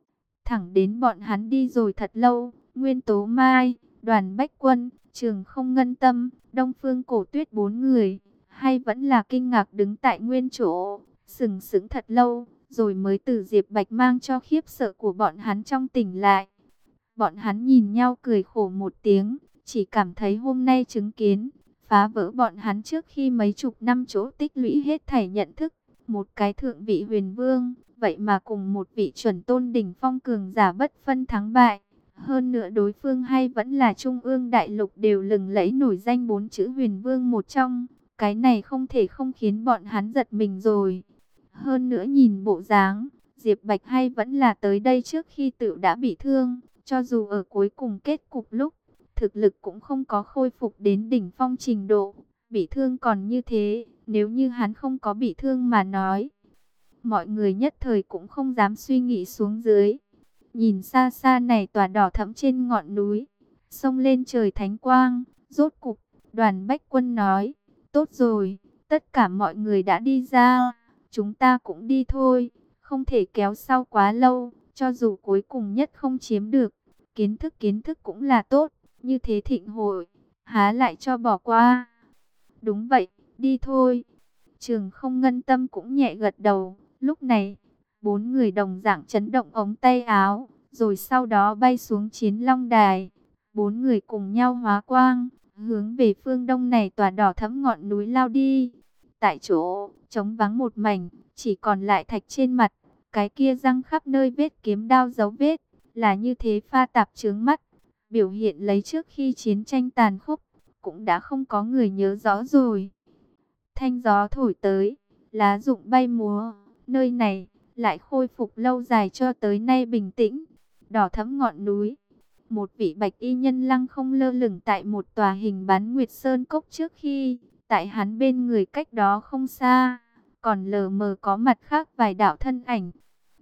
Thẳng đến bọn hắn đi rồi thật lâu, Nguyên Tố Mai, Đoàn Bách Quân, Trường Không Ngân Tâm, Đông Phương Cổ Tuyết 4 người, hay vẫn là kinh ngạc đứng tại nguyên chỗ, sừng sững thật lâu, rồi mới từ Diệp Bạch mang cho khiếp sợ của bọn hắn trong tỉnh lại. Bọn hắn nhìn nhau cười khổ một tiếng, chỉ cảm thấy hôm nay chứng kiến, phá vỡ bọn hắn trước khi mấy chục năm chỗ tích lũy hết thảy nhận thức. Một cái thượng vị huyền vương, vậy mà cùng một vị chuẩn tôn đỉnh phong cường giả bất phân thắng bại. Hơn nữa đối phương hay vẫn là Trung ương Đại Lục đều lừng lẫy nổi danh 4 chữ huyền vương một trong. Cái này không thể không khiến bọn hắn giật mình rồi. Hơn nữa nhìn bộ dáng, Diệp Bạch hay vẫn là tới đây trước khi tự đã bị thương. Cho dù ở cuối cùng kết cục lúc, thực lực cũng không có khôi phục đến đỉnh phong trình độ. Bị thương còn như thế, nếu như hắn không có bị thương mà nói. Mọi người nhất thời cũng không dám suy nghĩ xuống dưới. Nhìn xa xa này tòa đỏ thẫm trên ngọn núi, xông lên trời thánh quang, rốt cục, Đoàn Bách Quân nói, tốt rồi, tất cả mọi người đã đi ra, chúng ta cũng đi thôi, không thể kéo sau quá lâu, cho dù cuối cùng nhất không chiếm được, kiến thức cũng là tốt, như thế thịnh hội, há lại cho bỏ qua. Đúng vậy, đi thôi. Trường Không Ngân Tâm cũng nhẹ gật đầu, lúc này, 4 người đồng dạng chấn động ống tay áo, rồi sau đó bay xuống chiến long đài. 4 người cùng nhau hóa quang, hướng về phương đông này tòa đỏ thẫm ngọn núi lao đi. Tại chỗ, trống vắng một mảnh, chỉ còn lại thạch trên mặt, cái kia răng khắp nơi vết kiếm đao dấu vết, là như thế pha tạp chướng mắt, biểu hiện lấy trước khi chiến tranh tàn khốc, cũng đã không có người nhớ rõ rồi. Thanh gió thổi tới, lá rụng bay múa, nơi này lại khôi phục lâu dài cho tới nay bình tĩnh. Đỏ thẫm ngọn núi, một vị bạch y nhân lăng không lơ lửng tại một tòa hình bán nguyệt sơn cốc trước khi, tại hắn bên người cách đó không xa, còn lờ mờ có mặt khác vài đạo thân ảnh.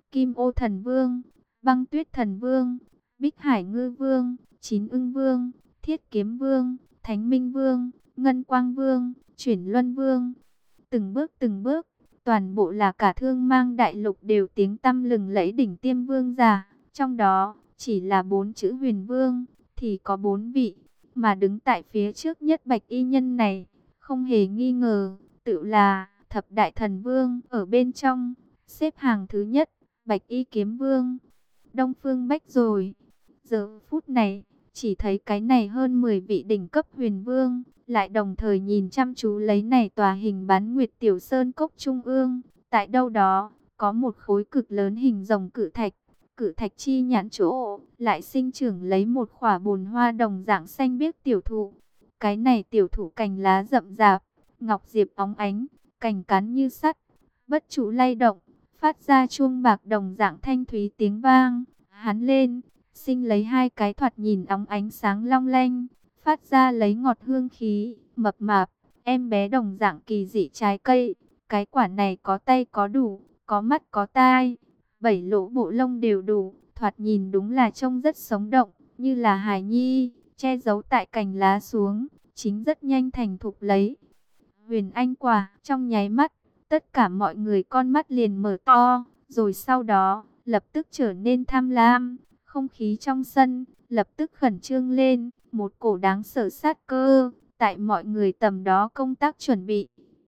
Kim Ô Thần Vương, Băng Tuyết Thần Vương, Bích Hải Ngư Vương, Chín Ưng Vương, Thiết Kiếm Vương, Thánh Minh Vương, Ngân Quang Vương, Chuyển Luân Vương. Từng bước, toàn bộ là cả Thương Mang đại lục đều tiếng tăm lừng lẫy đỉnh tiêm vương giả. Trong đó, chỉ là 4 chữ Huyền Vương, thì có 4 vị. Mà đứng tại phía trước nhất bạch y nhân này, không hề nghi ngờ, tự là Thập Đại Thần Vương ở bên trong. Xếp hàng thứ nhất, Bạch Y Kiếm Vương, Đông Phương Bách rồi. Giờ phút này, chỉ thấy cái này hơn 10 vị đỉnh cấp huyền vương, lại đồng thời nhìn chăm chú lấy này tòa hình bán nguyệt tiểu sơn cốc trung ương. Tại đâu đó, có một khối cực lớn hình rồng cự thạch chi nhãn chỗ, lại sinh trưởng lấy một khỏa bồn hoa đồng dạng xanh biếc tiểu thụ. Cái này tiểu thụ cành lá rậm rạp, ngọc diệp óng ánh, cành cán như sắt, bất trụ lay động, phát ra chuông bạc đồng dạng thanh thúy tiếng vang. Hắn lên, sinh lấy 2 cái thoạt nhìn óng ánh sáng long lanh, phát ra lấy ngọt hương khí, mập mạp, em bé đồng dạng kỳ dị trái cây. Cái quả này có tay có đủ, có mắt có tai, 7 lỗ bộ lông đều đủ, thoạt nhìn đúng là trông rất sống động, như là hài nhi, che giấu tại cành lá xuống, chính rất nhanh thành thục lấy. Huyền Anh quả, trong nháy mắt, tất cả mọi người con mắt liền mở to, rồi sau đó, lập tức trở nên tham lam. Không khí trong sân, lập tức khẩn trương lên, một cổ đáng sợ sát cơ, tại mọi người tầm đó công tác chuẩn bị.